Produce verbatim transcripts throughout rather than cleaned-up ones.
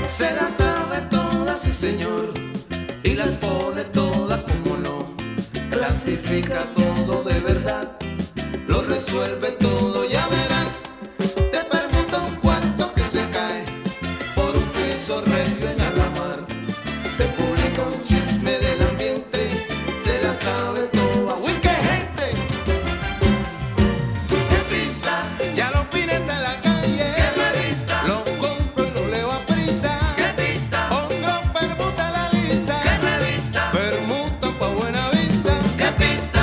Se las sabe todas, sí señor, y las pone todas como no. Clasifica todo de verdad, lo resuelve todo, ya verás. Te permuta un cuarto que se cae por un piso regio en Alamar. Te publica un chisme del ambiente, se la sabe toda. ¡Uy, qué gente! ¡Qué pista! Ya lo opina en la calle. ¡Qué revista! Lo compro y lo leo a prisa. ¡Qué pista! Otro permuta la lista. ¡Qué revista! Permuta pa' buena vista. ¡Qué pista!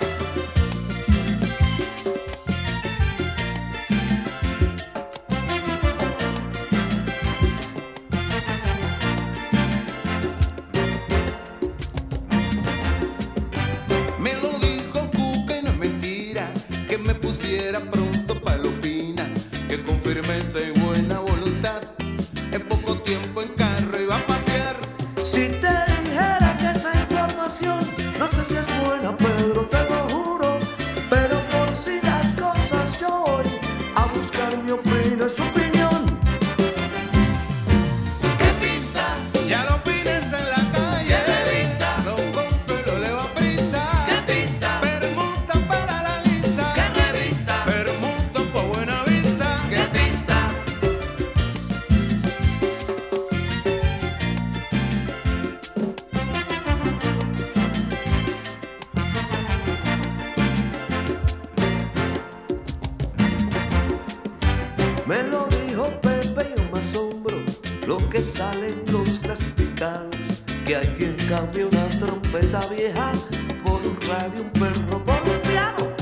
Me lo dijo Cuca y no es mentira, que me pusiera pronto palopina, que con firmeza y buena voluntad en poco tiempo en carro iba a pasear. Si te dijera que esa información no sé si es buena, Pedro, te lo juro, pero por si las cosas yo voy a buscar mi opinión, su opinión. ¡Qué pista! Ya lo opines en la calle. ¡Qué revista! Lo compro y lo leo a prisa. ¡Qué pista! Permuta para la lista. ¡Qué revista! Permuta pa' buena vista. ¡Qué pista! Me lo dijo Pepe y yo me asombro lo que salen los clasificados, que hay quien cambia una trompeta vieja por un radio, un perro, por un piano.